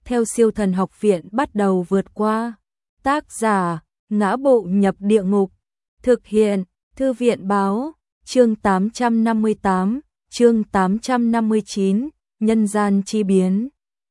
theo Siêu Thần Học Viện bắt đầu vượt qua. Tác giả: Ngã Bộ Nhập Địa Ngục. Thực hiện: Thư viện báo. Chương 858, chương 859, nhân gian chi biến.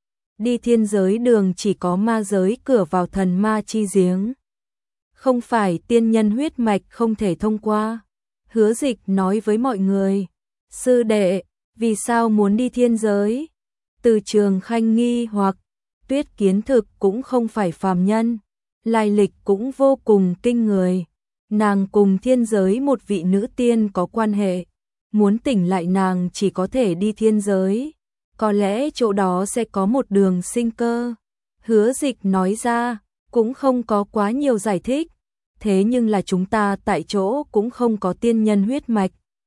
Đi thiên giới đường chỉ có ma giới cửa vào thần ma chi giếng. Không phải tiên nhân huyết mạch không thể thông qua. Hứa Dịch nói với mọi người: sư đệ, vì sao muốn đi thiên giới? Từ Trường Khanh nghi hoặc, Tuyết Kiến thực cũng không phải phàm nhân, lai lịch cũng vô cùng kinh người. Nàng cùng thiên giới một vị nữ tiên có quan hệ, muốn tỉnh lại nàng chỉ có thể đi thiên giới, có lẽ chỗ đó sẽ có một đường sinh cơ. Hứa Dịch nói ra, cũng không có quá nhiều giải thích, thế nhưng là chúng ta tại chỗ cũng không có tiên nhân huyết mạch,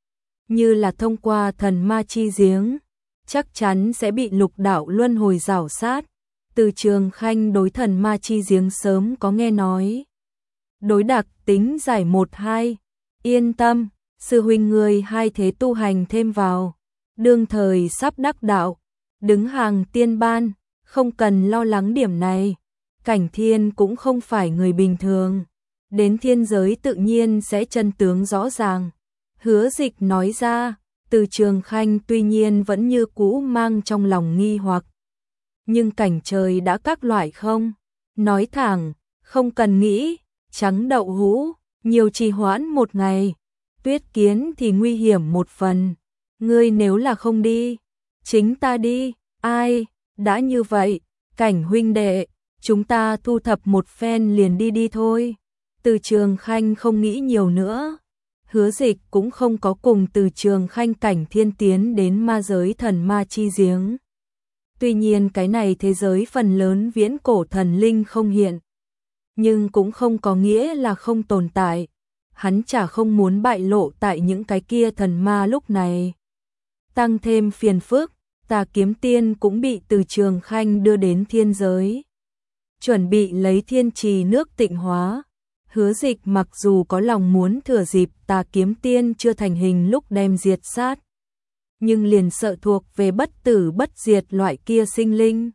như là thông qua thần ma chi giếng, chắc chắn sẽ bị lục đạo luân hồi rảo sát. Từ Trường Khanh đối thần ma chi giếng sớm có nghe nói. Đối đặc tính giải 1-2, yên tâm, sư huynh người hai thế tu hành thêm vào, đương thời sắp đắc đạo, đứng hàng tiên ban, không cần lo lắng điểm này. Cảnh Thiên cũng không phải người bình thường, đến thiên giới tự nhiên sẽ chân tướng rõ ràng. Hứa Dịch nói ra. Từ Trường Khanh tuy nhiên vẫn như cũ mang trong lòng nghi hoặc, nhưng cảnh trời đã các loại không, nói thẳng, không cần nghĩ, trắng đậu hũ, nhiều trì hoãn một ngày. Tuyết Kiến thì nguy hiểm một phần, ngươi nếu là không đi, chính ta đi. Ai, đã như vậy, Cảnh huynh đệ, chúng ta thu thập một phen liền đi thôi. Từ Trường Khanh không nghĩ nhiều nữa. Hứa Dịch cũng không có cùng Từ Trường Khanh Cảnh Thiên tiến đến ma giới thần ma chi giếng. Tuy nhiên cái này thế giới phần lớn viễn cổ thần linh không hiện, nhưng cũng không có nghĩa là không tồn tại. Hắn chả không muốn bại lộ tại những cái kia thần ma lúc này. Tăng thêm phiền phức, Tà Kiếm Tiên cũng bị Từ Trường Khanh đưa đến thiên giới, chuẩn bị lấy thiên trì nước tịnh hóa. Hứa Dịch mặc dù có lòng muốn thừa dịp Tà Kiếm Tiên chưa thành hình lúc đem diệt sát, nhưng liền sợ thuộc về bất tử bất diệt loại kia sinh linh.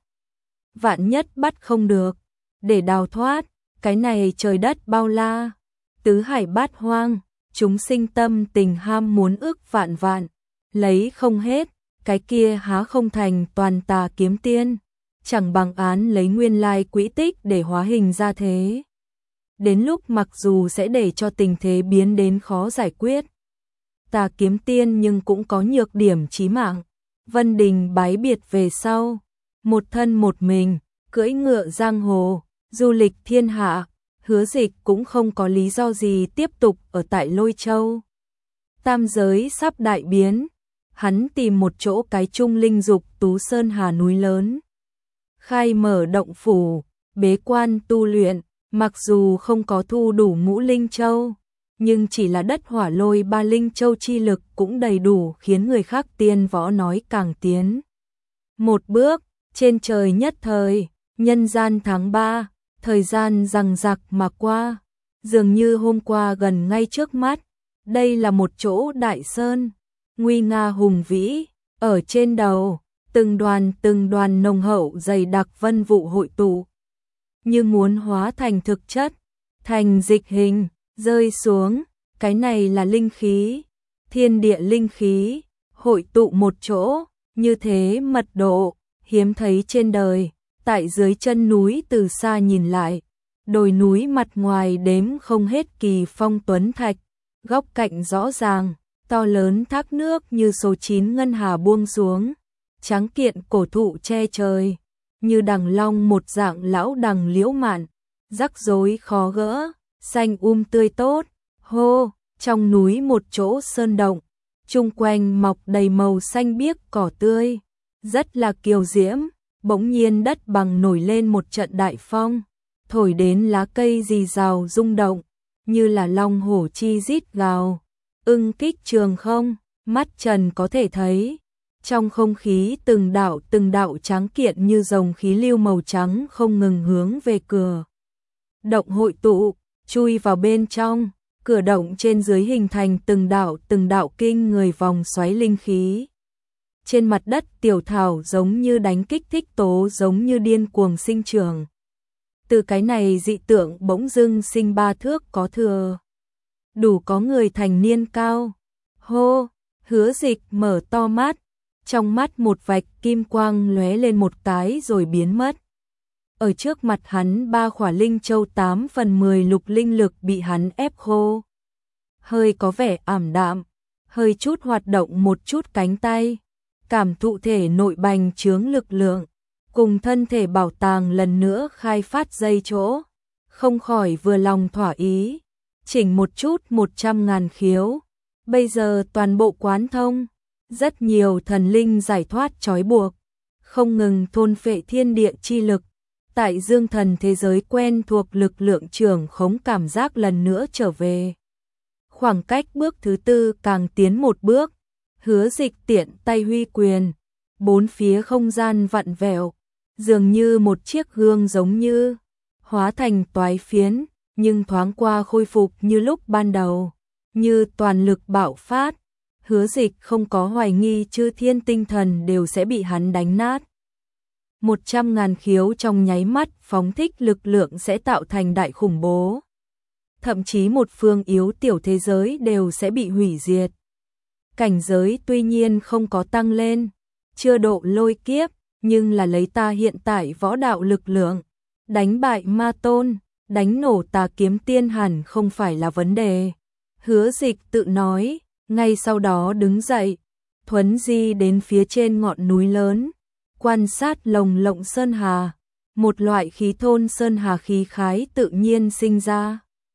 Vạn nhất bắt không được, để đào thoát, cái này trời đất bao la, tứ hải bát hoang, chúng sinh tâm tình ham muốn ước vạn vạn, lấy không hết, cái kia há không thành toàn Tà Kiếm Tiên, chẳng bằng án lấy nguyên lai quỹ tích để hóa hình ra thế. Đến lúc mặc dù sẽ để cho tình thế biến đến khó giải quyết, Tà Kiếm Tiên nhưng cũng có nhược điểm chí mạng. Vân Đình bái biệt về sau, một thân một mình, cưỡi ngựa giang hồ, du lịch thiên hạ. Hứa Dịch cũng không có lý do gì tiếp tục ở tại Lôi Châu. Tam giới sắp đại biến, hắn tìm một chỗ cái trung linh dục tú sơn hà núi lớn, khai mở động phủ, bế quan tu luyện. Mặc dù không có thu đủ ngũ linh châu, nhưng chỉ là đất hỏa lôi ba linh châu chi lực cũng đầy đủ khiến người khác tiên võ nói càng tiến một bước. Trên trời nhất thời, nhân gian tháng 3, thời gian giằng giặc mà qua, dường như hôm qua gần ngay trước mắt. Đây là một chỗ đại sơn, nguy nga hùng vĩ, ở trên đầu, từng đoàn nồng hậu dày đặc vân vụ hội tụ, như muốn hóa thành thực chất, thành dịch hình, rơi xuống. Cái này là linh khí, thiên địa linh khí, hội tụ một chỗ, như thế mật độ, hiếm thấy trên đời. Tại dưới chân núi từ xa nhìn lại, đồi núi mặt ngoài đếm không hết kỳ phong tuấn thạch, góc cạnh rõ ràng, to lớn thác nước như số 9 ngân hà buông xuống, tráng kiện cổ thụ che trời, như đằng long một dạng lão đằng liễu mạn, rắc rối khó gỡ, xanh tươi tốt. Hô, trong núi một chỗ sơn động, chung quanh mọc đầy màu xanh biếc cỏ tươi, rất là kiều diễm. Bỗng nhiên đất bằng nổi lên một trận đại phong, thổi đến lá cây rì rào rung động, như là long hổ chi rít gào, ưng kích trường không. Mắt trần có thể thấy, trong không khí từng đạo tráng kiện như dòng khí lưu màu trắng không ngừng hướng về cửa động hội tụ, chui vào bên trong. Cửa động trên dưới hình thành từng đạo kinh người vòng xoáy linh khí, Trên mặt đất tiểu thảo giống như đánh kích thích tố giống như điên cuồng sinh trưởng. Từ cái này dị tượng bỗng dưng sinh 3 thước có thừa. Đủ có người thành niên cao. Hô, Hứa Dịch mở to mắt, trong mắt một vạch kim quang lóe lên một cái rồi biến mất. Ở trước mặt hắn 3 khỏa linh châu 8 phần 10 lục linh lực bị hắn ép khô. Hơi có vẻ ảm đạm, hơi chút hoạt động một chút cánh tay, cảm thụ thể nội bành trướng lực lượng, cùng thân thể bảo tàng lần nữa khai phát dây chỗ, không khỏi vừa lòng thỏa ý, chỉnh một chút 100.000 khiếu, bây giờ toàn bộ quán thông, rất nhiều thần linh giải thoát trói buộc, không ngừng thôn phệ thiên địa chi lực, tại dương thần thế giới quen thuộc lực lượng trưởng khống cảm giác lần nữa trở về. Khoảng cách bước thứ 4 càng tiến một bước, Hứa Dịch tiện tay huy quyền, 4 phía không gian vặn vẹo, dường như một chiếc gương giống như hóa thành toái phiến, nhưng thoáng qua khôi phục như lúc ban đầu, như toàn lực bạo phát. Hứa Dịch không có hoài nghi chư thiên tinh thần đều sẽ bị hắn đánh nát. 100.000 khiếu trong nháy mắt phóng thích lực lượng sẽ tạo thành đại khủng bố. Thậm chí một phương yếu tiểu thế giới đều sẽ bị hủy diệt. Cảnh giới tuy nhiên không có tăng lên, chưa độ lôi kiếp, nhưng là lấy ta hiện tại võ đạo lực lượng, đánh bại ma tôn, đánh nổ Tà Kiếm Tiên hẳn không phải là vấn đề. Hứa Dịch tự nói, ngay sau đó đứng dậy, thuấn di đến phía trên ngọn núi lớn, quan sát lồng lộng sơn hà, một loại khí thôn sơn hà khí khái tự nhiên sinh ra.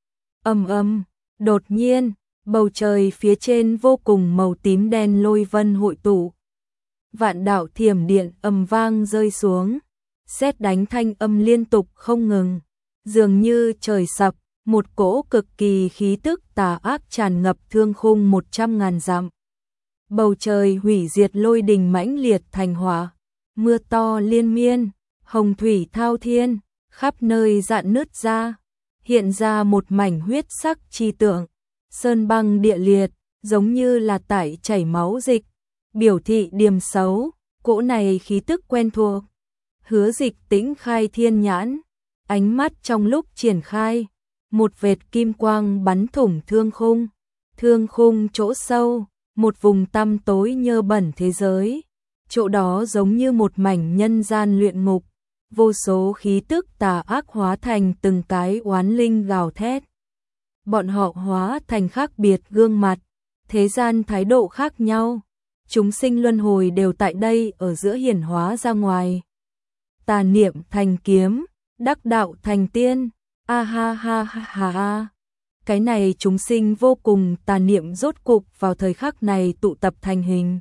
Đột nhiên, bầu trời phía trên vô cùng màu tím đen lôi vân hội tụ. Vạn đạo thiểm điện ầm vang rơi xuống, sét đánh thanh âm liên tục không ngừng, dường như trời sập, một cỗ cực kỳ khí tức tà ác tràn ngập thương khung 100.000 dặm. Bầu trời hủy diệt lôi đình mãnh liệt thành hỏa, mưa to liên miên, hồng thủy thao thiên, khắp nơi rạn nứt ra, hiện ra một mảnh huyết sắc chi tượng, sơn băng địa liệt, giống như là tải chảy máu dịch, biểu thị điểm xấu, cỗ này khí tức quen thuộc. Hứa Dịch tĩnh khai thiên nhãn, ánh mắt trong lúc triển khai, một vệt kim quang bắn thủng thương khung chỗ sâu, một vùng tăm tối nhơ bẩn thế giới, chỗ đó giống như một mảnh nhân gian luyện ngục, vô số khí tức tà ác hóa thành từng cái oán linh gào thét. Bọn họ hóa thành khác biệt gương mặt, thế gian thái độ khác nhau, chúng sinh luân hồi đều tại đây ở giữa hiển hóa ra ngoài. Tà niệm thành kiếm, đắc đạo thành tiên, a ha ha ha ha ha. Cái này chúng sinh vô cùng tà niệm rốt cục vào thời khắc này tụ tập thành hình,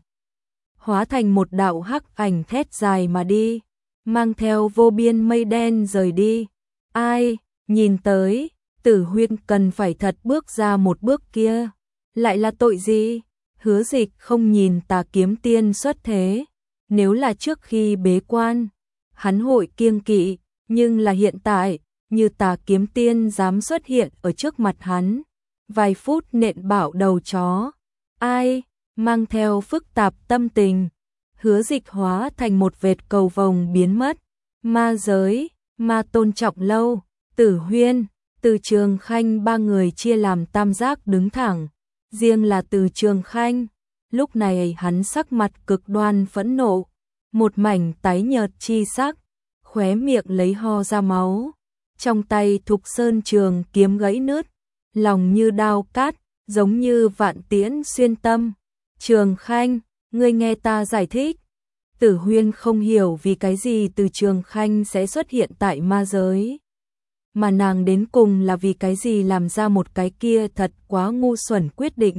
hóa thành một đạo hắc ảnh thét dài mà đi, mang theo vô biên mây đen rời đi. Ai, nhìn tới, Tử Huyên cần phải thật bước ra một bước kia, lại là tội gì? Hứa Dịch không nhìn Tà Kiếm Tiên xuất thế, nếu là trước khi bế quan, hắn hội kiêng kỵ, nhưng là hiện tại, như Tà Kiếm Tiên dám xuất hiện ở trước mặt hắn, vài phút nện bảo đầu chó. Ai, mang theo phức tạp tâm tình, Hứa Dịch hóa thành một vệt cầu vồng biến mất. Ma giới, Ma Tôn Trọng Lâu, Tử Huyên, Từ Trường Khanh ba người chia làm tam giác đứng thẳng, riêng là Từ Trường Khanh, lúc này hắn sắc mặt cực đoan phẫn nộ, một mảnh tái nhợt chi sắc, khóe miệng lấy ho ra máu, trong tay Thục Sơn trường kiếm gãy nứt, lòng như đao cát, giống như vạn tiễn xuyên tâm. Trường Khanh, ngươi nghe ta giải thích. Tử Huyên không hiểu vì cái gì Từ Trường Khanh sẽ xuất hiện tại ma giới, mà nàng đến cùng là vì cái gì làm ra một cái kia thật quá ngu xuẩn quyết định.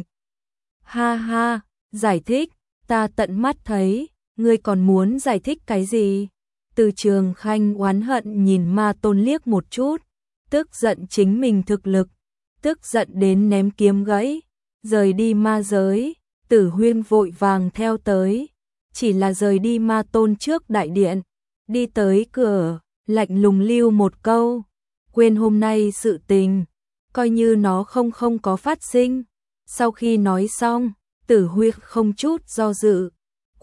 Ha ha, giải thích, ta tận mắt thấy, ngươi còn muốn giải thích cái gì? Từ Trường Khanh oán hận nhìn Ma Tôn liếc một chút, tức giận chính mình thực lực, tức giận đến ném kiếm gãy, rời đi ma giới. Tử Huyên vội vàng theo tới, chỉ là rời đi Ma Tôn trước đại điện, đi tới cửa, lạnh lùng lưu một câu, quên hôm nay sự tình, coi như nó không có phát sinh. Sau khi nói xong, Tử Huyên không chút do dự,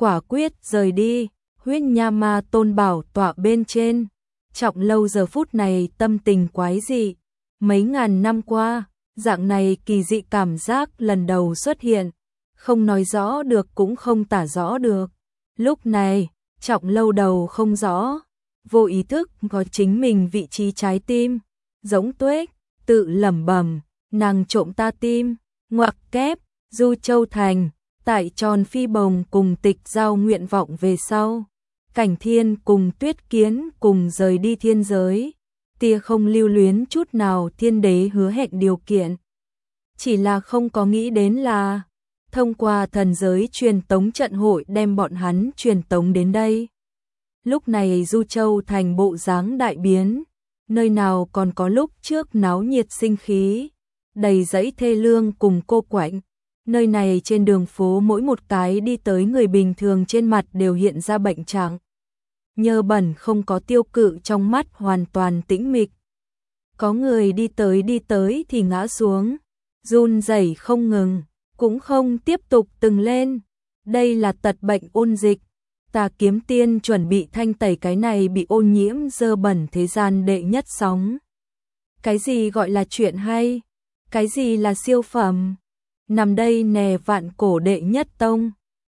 quả quyết rời đi, huyết nha ma tôn bảo tọa bên trên. Trọng Lâu giờ phút này tâm tình quái dị, mấy ngàn năm qua, dạng này kỳ dị cảm giác lần đầu xuất hiện, không nói rõ được cũng không tả rõ được. Lúc này, Trọng Lâu đầu không rõ, vô ý thức có chính mình vị trí trái tim, giống tuếch, tự lẩm bẩm, nàng trộm ta tim, ngoặc kép, Du Châu Thành, tại tròn phi bồng cùng Tịch giao nguyện vọng về sau. Cảnh Thiên cùng Tuyết Kiến cùng rời đi thiên giới, tia không lưu luyến chút nào thiên đế hứa hẹn điều kiện. Chỉ là không có nghĩ đến là, thông qua thần giới truyền tống trận hội đem bọn hắn truyền tống đến đây. Lúc này Du Châu Thành bộ dáng đại biến, nơi nào còn có lúc trước náo nhiệt sinh khí, đầy dẫy thê lương cùng cô quạnh. Nơi này trên đường phố mỗi một cái đi tới người bình thường trên mặt đều hiện ra bệnh trạng. Nhơ bẩn không có tiêu cự trong mắt hoàn toàn tĩnh mịch. Có người đi tới thì ngã xuống, run rẩy không ngừng, cũng không tiếp tục từng lên. Đây là tật bệnh ôn dịch. Tà Kiếm Tiên chuẩn bị thanh tẩy cái này bị ô nhiễm dơ bẩn thế gian đệ nhất sóng. Cái gì gọi là chuyện hay? Cái gì là siêu phẩm? Nằm đây nè vạn cổ đệ nhất tông.